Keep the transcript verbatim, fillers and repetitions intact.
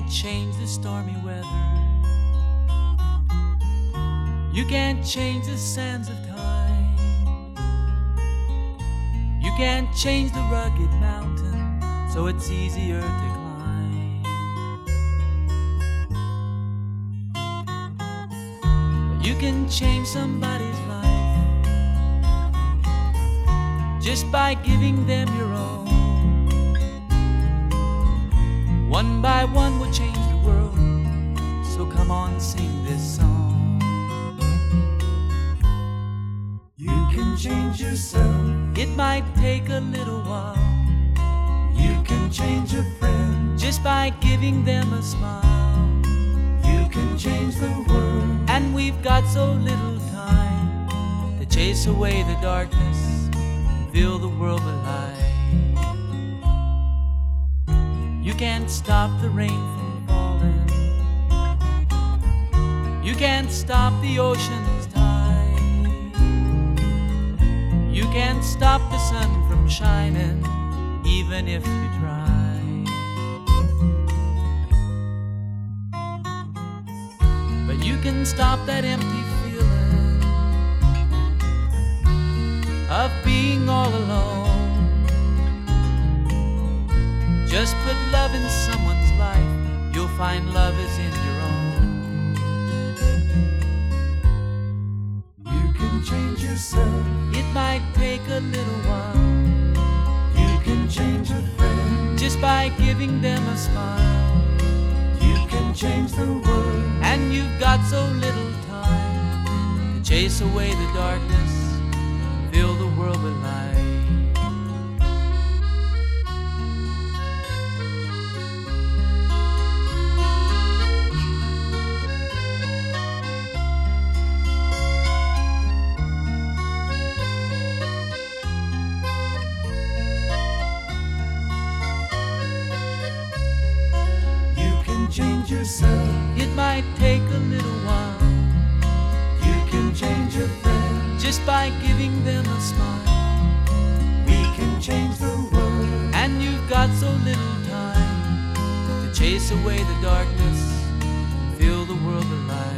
can't change the stormy weather. You can't change the sands of time. You can't change the rugged mountain, so it's easier to climb. But you can change somebody's life just by giving them your own. One by one we'll change the world, so come on, sing this song. You can change yourself. It might take a little while. You can change a friend just by giving them a smile. You can change the world. And we've got so little time to chase away the darkness and fill the world with light. You can't stop the rain from falling. You can't stop the ocean's tide. You can't stop the sun from shining, even if you try. But you can stop that empty feeling of being all alone. Just put love in someone's life, you'll find love is in your own. You can change yourself. It might take a little while. You can change a friend just by giving them a smile. You can change the world. And you've got so little time to chase away the darkness, fill the world with light. Change yourself. It might take a little while. You can change a friend just by giving them a smile. We can change the world. And you've got so little time to chase away the darkness, fill the world with light.